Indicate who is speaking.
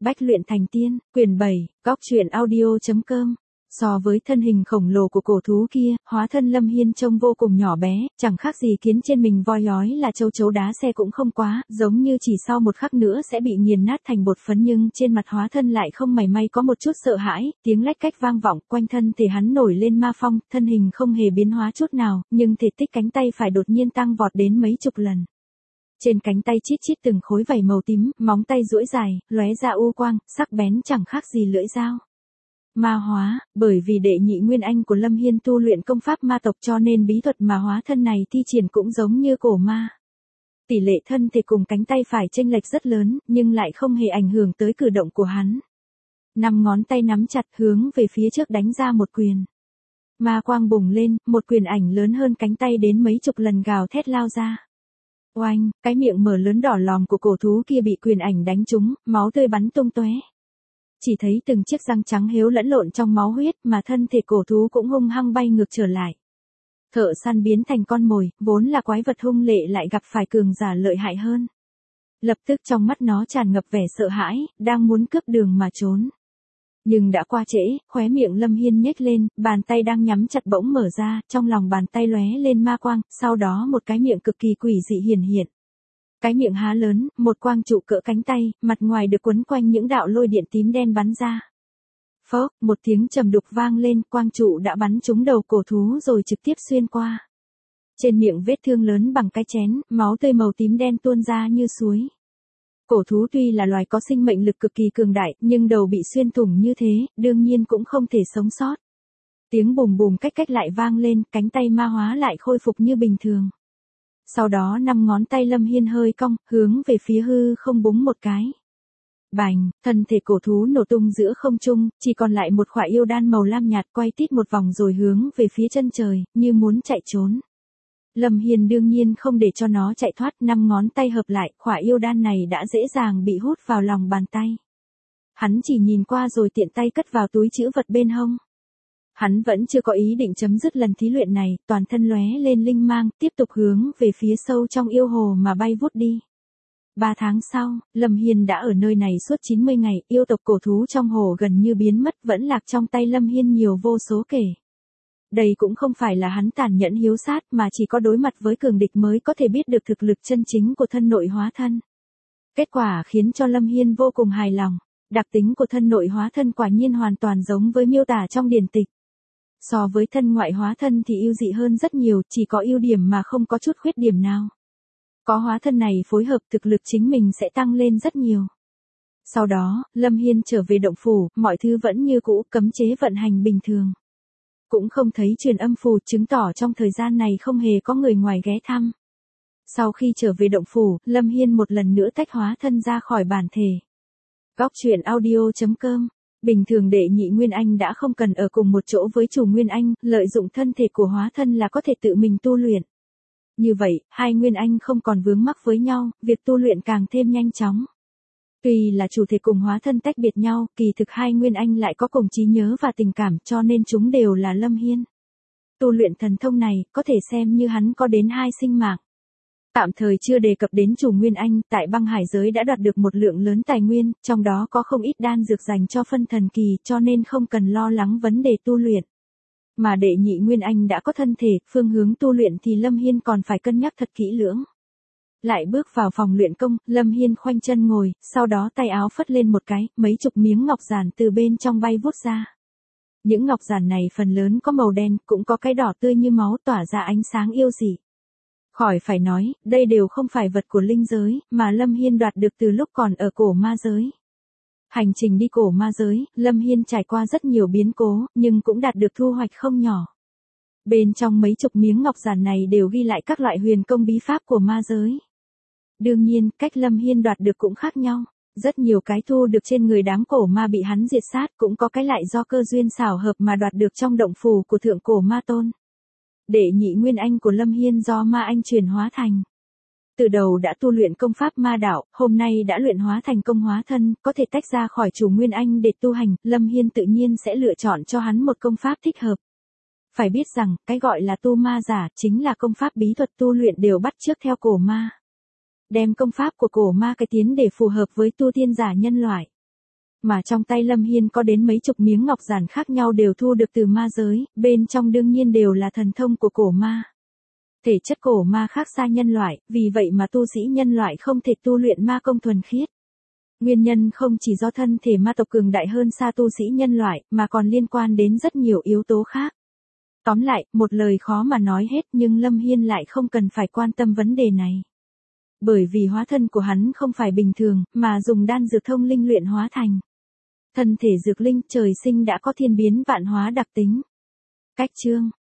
Speaker 1: Bách luyện thành tiên, quyển 7, góc truyện audio.com. So với thân hình khổng lồ của cổ thú kia, hóa thân Lâm Hiên trông vô cùng nhỏ bé, chẳng khác gì kiến trên mình voi nhói là châu chấu đá xe cũng không quá, giống như chỉ sau một khắc nữa sẽ bị nghiền nát thành bột phấn, nhưng trên mặt hóa thân lại không mảy may có một chút sợ hãi, tiếng lách cách vang vọng, quanh thân thể hắn nổi lên ma phong, thân hình không hề biến hóa chút nào, nhưng thể tích cánh tay phải đột nhiên tăng vọt đến mấy chục lần. Trên cánh tay chít chít từng khối vảy màu tím, móng tay duỗi dài, lóe ra u quang, sắc bén chẳng khác gì lưỡi dao. Ma hóa, bởi vì đệ nhị nguyên anh của Lâm Hiên tu luyện công pháp ma tộc cho nên bí thuật mà hóa thân này thi triển cũng giống như cổ ma. Tỷ lệ thân thể cùng cánh tay phải chênh lệch rất lớn, nhưng lại không hề ảnh hưởng tới cử động của hắn. 5 ngón tay nắm chặt hướng về phía trước đánh ra một quyền. Ma quang bùng lên, một quyền ảnh lớn hơn cánh tay đến mấy chục lần gào thét lao ra. Oanh, cái miệng mở lớn đỏ lòm của cổ thú kia bị quyền ảnh đánh trúng, máu tươi bắn tung tóe. Chỉ thấy từng chiếc răng trắng héo lẫn lộn trong máu huyết, mà thân thể cổ thú cũng hung hăng bay ngược trở lại. Thợ săn biến thành con mồi, vốn là quái vật hung lệ lại gặp phải cường giả lợi hại hơn. Lập tức trong mắt nó tràn ngập vẻ sợ hãi, đang muốn cướp đường mà trốn. Nhưng đã qua trễ, khóe miệng Lâm Hiên nhếch lên, bàn tay đang nhắm chặt bỗng mở ra, trong lòng bàn tay lóe lên ma quang, sau đó một cái miệng cực kỳ quỷ dị hiển hiện. Cái miệng há lớn, một quang trụ cỡ cánh tay, mặt ngoài được quấn quanh những đạo lôi điện tím đen bắn ra. Phốc, một tiếng trầm đục vang lên, quang trụ đã bắn trúng đầu cổ thú rồi trực tiếp xuyên qua. Trên miệng vết thương lớn bằng cái chén, máu tươi màu tím đen tuôn ra như suối. Cổ thú tuy là loài có sinh mệnh lực cực kỳ cường đại, nhưng đầu bị xuyên thủng như thế, đương nhiên cũng không thể sống sót. Tiếng bùm bùm cách cách lại vang lên, cánh tay ma hóa lại khôi phục như bình thường. Sau đó 5 ngón tay Lâm Hiên hơi cong, hướng về phía hư không búng một cái. Bành, thân thể cổ thú nổ tung giữa không trung, chỉ còn lại một khỏa yêu đan màu lam nhạt quay tít một vòng rồi hướng về phía chân trời, như muốn chạy trốn. Lâm Hiên đương nhiên không để cho nó chạy thoát, 5 ngón tay hợp lại, khỏa yêu đan này đã dễ dàng bị hút vào lòng bàn tay. Hắn chỉ nhìn qua rồi tiện tay cất vào túi trữ vật bên hông. Hắn vẫn chưa có ý định chấm dứt lần thí luyện này, toàn thân lóe lên linh mang, tiếp tục hướng về phía sâu trong yêu hồ mà bay vút đi. 3 tháng sau, Lâm Hiên đã ở nơi này suốt 90 ngày, yêu tộc cổ thú trong hồ gần như biến mất, vẫn lạc trong tay Lâm Hiên nhiều vô số kể. Đây cũng không phải là hắn tàn nhẫn hiếu sát, mà chỉ có đối mặt với cường địch mới có thể biết được thực lực chân chính của thân nội hóa thân. Kết quả khiến cho Lâm Hiên vô cùng hài lòng. Đặc tính của thân nội hóa thân quả nhiên hoàn toàn giống với miêu tả trong điển tịch. So với thân ngoại hóa thân thì ưu dị hơn rất nhiều, chỉ có ưu điểm mà không có chút khuyết điểm nào. Có hóa thân này phối hợp, thực lực chính mình sẽ tăng lên rất nhiều. Sau đó, Lâm Hiên trở về động phủ, mọi thứ vẫn như cũ, cấm chế vận hành bình thường. Cũng không thấy truyền âm phù, chứng tỏ trong thời gian này không hề có người ngoài ghé thăm. Sau khi trở về động phủ, Lâm Hiên một lần nữa tách hóa thân ra khỏi bản thể. Góc truyện audio.com. Bình thường đệ nhị Nguyên Anh đã không cần ở cùng một chỗ với chủ Nguyên Anh, lợi dụng thân thể của hóa thân là có thể tự mình tu luyện. Như vậy, hai Nguyên Anh không còn vướng mắc với nhau, việc tu luyện càng thêm nhanh chóng. Tuy là chủ thể cùng hóa thân tách biệt nhau, kỳ thực hai Nguyên Anh lại có cùng trí nhớ và tình cảm, cho nên chúng đều là Lâm Hiên. Tu luyện thần thông này, có thể xem như hắn có đến 2 sinh mạng. Tạm thời chưa đề cập đến chủ Nguyên Anh, tại băng hải giới đã đoạt được một lượng lớn tài nguyên, trong đó có không ít đan dược dành cho phân thần kỳ, cho nên không cần lo lắng vấn đề tu luyện. Mà đệ nhị Nguyên Anh đã có thân thể, phương hướng tu luyện thì Lâm Hiên còn phải cân nhắc thật kỹ lưỡng. Lại bước vào phòng luyện công, Lâm Hiên khoanh chân ngồi, sau đó tay áo phất lên một cái, mấy chục miếng ngọc giản từ bên trong bay vút ra. Những ngọc giản này phần lớn có màu đen, cũng có cái đỏ tươi như máu tỏa ra ánh sáng yêu dị. Khỏi phải nói, đây đều không phải vật của linh giới, mà Lâm Hiên đoạt được từ lúc còn ở cổ ma giới. Hành trình đi cổ ma giới, Lâm Hiên trải qua rất nhiều biến cố, nhưng cũng đạt được thu hoạch không nhỏ. Bên trong mấy chục miếng ngọc giản này đều ghi lại các loại huyền công bí pháp của ma giới. Đương nhiên, cách Lâm Hiên đoạt được cũng khác nhau. Rất nhiều cái thu được trên người đám cổ ma bị hắn diệt sát, cũng có cái lại do cơ duyên xảo hợp mà đoạt được trong động phủ của thượng cổ ma tôn. Đệ nhị Nguyên Anh của Lâm Hiên do ma anh chuyển hóa thành. Từ đầu đã tu luyện công pháp ma đạo, hôm nay đã luyện hóa thành công hóa thân, có thể tách ra khỏi chủ Nguyên Anh để tu hành, Lâm Hiên tự nhiên sẽ lựa chọn cho hắn một công pháp thích hợp. Phải biết rằng, cái gọi là tu ma giả, chính là công pháp bí thuật tu luyện đều bắt chước theo cổ ma. Đem công pháp của cổ ma cải tiến để phù hợp với tu tiên giả nhân loại. Mà trong tay Lâm Hiên có đến mấy chục miếng ngọc giản khác nhau đều thu được từ ma giới, bên trong đương nhiên đều là thần thông của cổ ma. Thể chất cổ ma khác xa nhân loại, vì vậy mà tu sĩ nhân loại không thể tu luyện ma công thuần khiết. Nguyên nhân không chỉ do thân thể ma tộc cường đại hơn xa tu sĩ nhân loại, mà còn liên quan đến rất nhiều yếu tố khác. Tóm lại, một lời khó mà nói hết, nhưng Lâm Hiên lại không cần phải quan tâm vấn đề này. Bởi vì hóa thân của hắn không phải bình thường, mà dùng đan dược thông linh luyện hóa thành. Thân thể dược linh trời sinh đã có thiên biến vạn hóa đặc tính. Cách chương